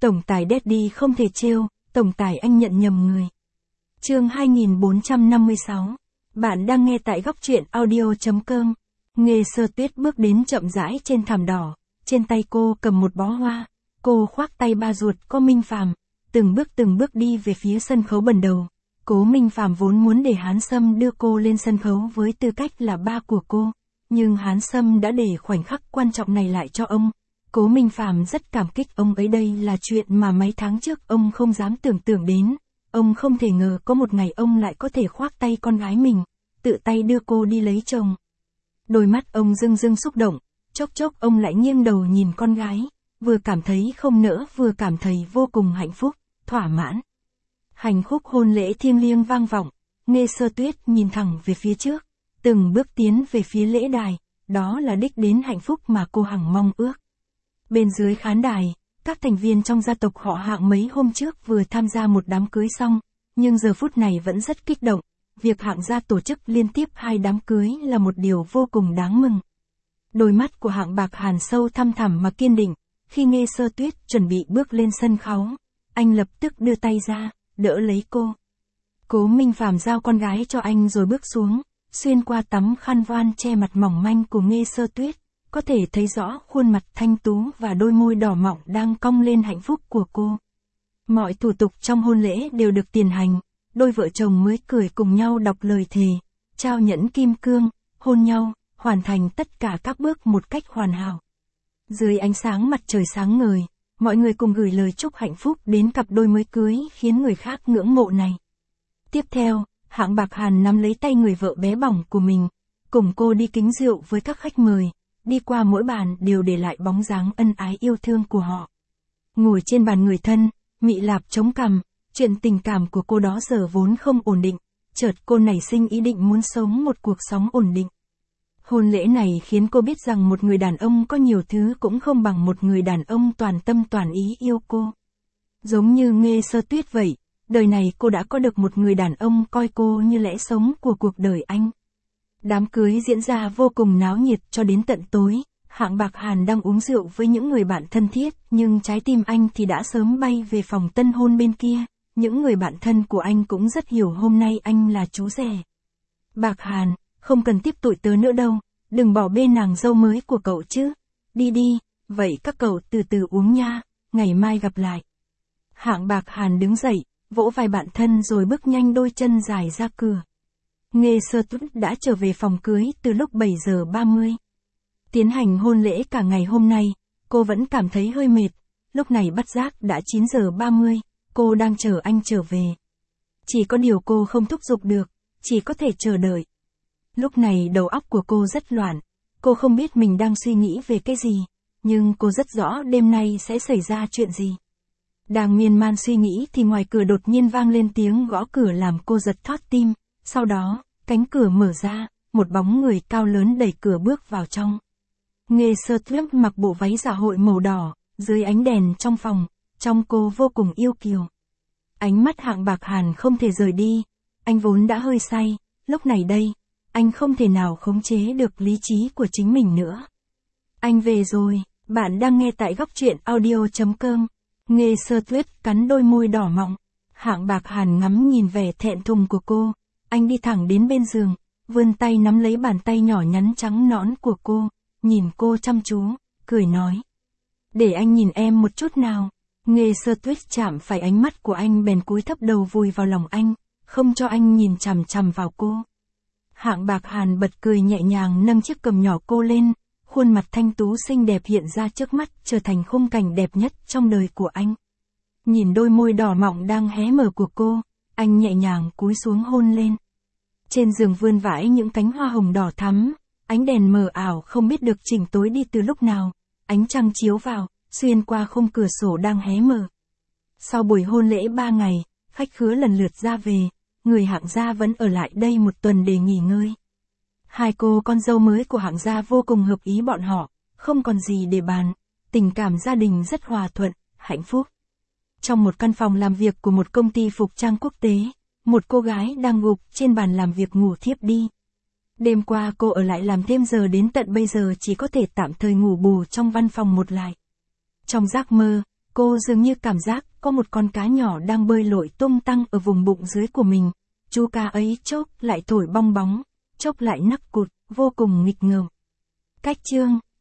Tổng tài Daddy không thể trêu, tổng tài anh nhận nhầm người. Chương 2456. Bạn đang nghe tại góc truyện audio.com. Nghê Sơ Tuyết bước đến chậm rãi trên thảm đỏ, trên tay cô cầm một bó hoa, cô khoác tay ba ruột có Minh Phàm, từng bước đi về phía sân khấu bần đầu. Cố Minh Phàm vốn muốn để Hán Sâm đưa cô lên sân khấu với tư cách là ba của cô, nhưng Hán Sâm đã để khoảnh khắc quan trọng này lại cho ông. Cố Minh Phàm rất cảm kích ông ấy, đây là chuyện mà mấy tháng trước ông không dám tưởng tượng đến. Ông không thể ngờ có một ngày ông lại có thể khoác tay con gái mình, tự tay đưa cô đi lấy chồng. Đôi mắt ông rưng rưng xúc động, chốc chốc ông lại nghiêng đầu nhìn con gái, vừa cảm thấy không nỡ vừa cảm thấy vô cùng hạnh phúc, thỏa mãn. Hành khúc hôn lễ thiêng liêng vang vọng, Nghê Sơ Tuyết nhìn thẳng về phía trước, từng bước tiến về phía lễ đài, đó là đích đến hạnh phúc mà cô hằng mong ước. Bên dưới khán đài, các thành viên trong gia tộc họ Hạng mấy hôm trước vừa tham gia một đám cưới xong, nhưng giờ phút này vẫn rất kích động. Việc Hạng gia tổ chức liên tiếp 2 đám cưới là một điều vô cùng đáng mừng. Đôi mắt của Hạng Bạc Hàn sâu thăm thẳm mà kiên định, khi Nghê Sơ Tuyết chuẩn bị bước lên sân khấu, anh lập tức đưa tay ra, đỡ lấy cô. Cố Minh Phàm giao con gái cho anh rồi bước xuống, xuyên qua tấm khăn voan che mặt mỏng manh của Nghê Sơ Tuyết, có thể thấy rõ khuôn mặt thanh tú và đôi môi đỏ mọng đang cong lên hạnh phúc của cô. Mọi thủ tục trong hôn lễ đều được tiến hành, đôi vợ chồng mới cười cùng nhau đọc lời thề, trao nhẫn kim cương, hôn nhau, hoàn thành tất cả các bước một cách hoàn hảo. Dưới ánh sáng mặt trời sáng ngời, mọi người cùng gửi lời chúc hạnh phúc đến cặp đôi mới cưới khiến người khác ngưỡng mộ này. Tiếp theo, Hạng Bạc Hàn nắm lấy tay người vợ bé bỏng của mình, cùng cô đi kính rượu với các khách mời, đi qua mỗi bàn đều để lại bóng dáng ân ái yêu thương của họ. Ngồi trên bàn người thân, Mị Lạp chống cằm, chuyện tình cảm của cô đó giờ vốn không ổn định, chợt cô nảy sinh ý định muốn sống một cuộc sống ổn định. Hôn lễ này khiến cô biết rằng một người đàn ông có nhiều thứ cũng không bằng một người đàn ông toàn tâm toàn ý yêu cô. Giống như Nghê Sơ Tuyết vậy, đời này cô đã có được một người đàn ông coi cô như lẽ sống của cuộc đời anh. Đám cưới diễn ra vô cùng náo nhiệt cho đến tận tối, Hạng Bạc Hàn đang uống rượu với những người bạn thân thiết, nhưng trái tim anh thì đã sớm bay về phòng tân hôn bên kia. Những người bạn thân của anh cũng rất hiểu hôm nay anh là chú rể. Bạc Hàn, không cần tiếp tụi tớ nữa đâu, đừng bỏ bê nàng dâu mới của cậu chứ. Đi đi, vậy các cậu từ từ uống nha, ngày mai gặp lại. Hạng Bạc Hàn đứng dậy, vỗ vai bạn thân rồi bước nhanh đôi chân dài ra cửa. Nghê Sơ Tuyết đã trở về phòng cưới từ lúc 7 giờ 30. Tiến hành hôn lễ cả ngày hôm nay, cô vẫn cảm thấy hơi mệt, lúc này bất giác đã 9 giờ 30, cô đang chờ anh trở về. Chỉ có điều cô không thúc giục được, chỉ có thể chờ đợi. Lúc này đầu óc của cô rất loạn, cô không biết mình đang suy nghĩ về cái gì, nhưng cô rất rõ đêm nay sẽ xảy ra chuyện gì. Đang miên man suy nghĩ thì ngoài cửa đột nhiên vang lên tiếng gõ cửa làm cô giật thót tim. Sau đó, cánh cửa mở ra, một bóng người cao lớn đẩy cửa bước vào trong. Nghê Sơ Tuyết mặc bộ váy dạ hội màu đỏ, dưới ánh đèn trong phòng, trông cô vô cùng yêu kiều. Ánh mắt Hạng Bạc Hàn không thể rời đi, anh vốn đã hơi say, lúc này đây, anh không thể nào khống chế được lý trí của chính mình nữa. Anh về rồi, bạn đang nghe tại góc truyện audio.com. Nghê Sơ Tuyết cắn đôi môi đỏ mọng, Hạng Bạc Hàn ngắm nhìn vẻ thẹn thùng của cô. Anh đi thẳng đến bên giường, vươn tay nắm lấy bàn tay nhỏ nhắn trắng nõn của cô, nhìn cô chăm chú, cười nói. Để anh nhìn em một chút nào. Nghê Sơ Tuyết chạm phải ánh mắt của anh bèn cúi thấp đầu vùi vào lòng anh, không cho anh nhìn chằm chằm vào cô. Hạng Bạc Hàn bật cười nhẹ nhàng nâng chiếc cằm nhỏ cô lên, khuôn mặt thanh tú xinh đẹp hiện ra trước mắt trở thành khung cảnh đẹp nhất trong đời của anh. Nhìn đôi môi đỏ mọng đang hé mở của cô, anh nhẹ nhàng cúi xuống hôn lên. Trên giường vươn vãi những cánh hoa hồng đỏ thắm, ánh đèn mờ ảo không biết được chỉnh tối đi từ lúc nào, ánh trăng chiếu vào, xuyên qua khung cửa sổ đang hé mở. Sau buổi hôn lễ 3 ngày, khách khứa lần lượt ra về, người Hạng gia vẫn ở lại đây một tuần để nghỉ ngơi. Hai cô con dâu mới của Hạng gia vô cùng hợp ý bọn họ, không còn gì để bàn, tình cảm gia đình rất hòa thuận, hạnh phúc. Trong một căn phòng làm việc của một công ty phục trang quốc tế, một cô gái đang gục trên bàn làm việc ngủ thiếp đi. Đêm qua cô ở lại làm thêm giờ đến tận bây giờ chỉ có thể tạm thời ngủ bù trong văn phòng một lại. Trong giấc mơ, Cô dường như cảm giác có một con cá nhỏ đang bơi lội tung tăng ở vùng bụng dưới của mình. Chú cá ấy chốc lại thổi bong bóng, chốc lại nắc cụt, vô cùng nghịch ngợm. Cách chương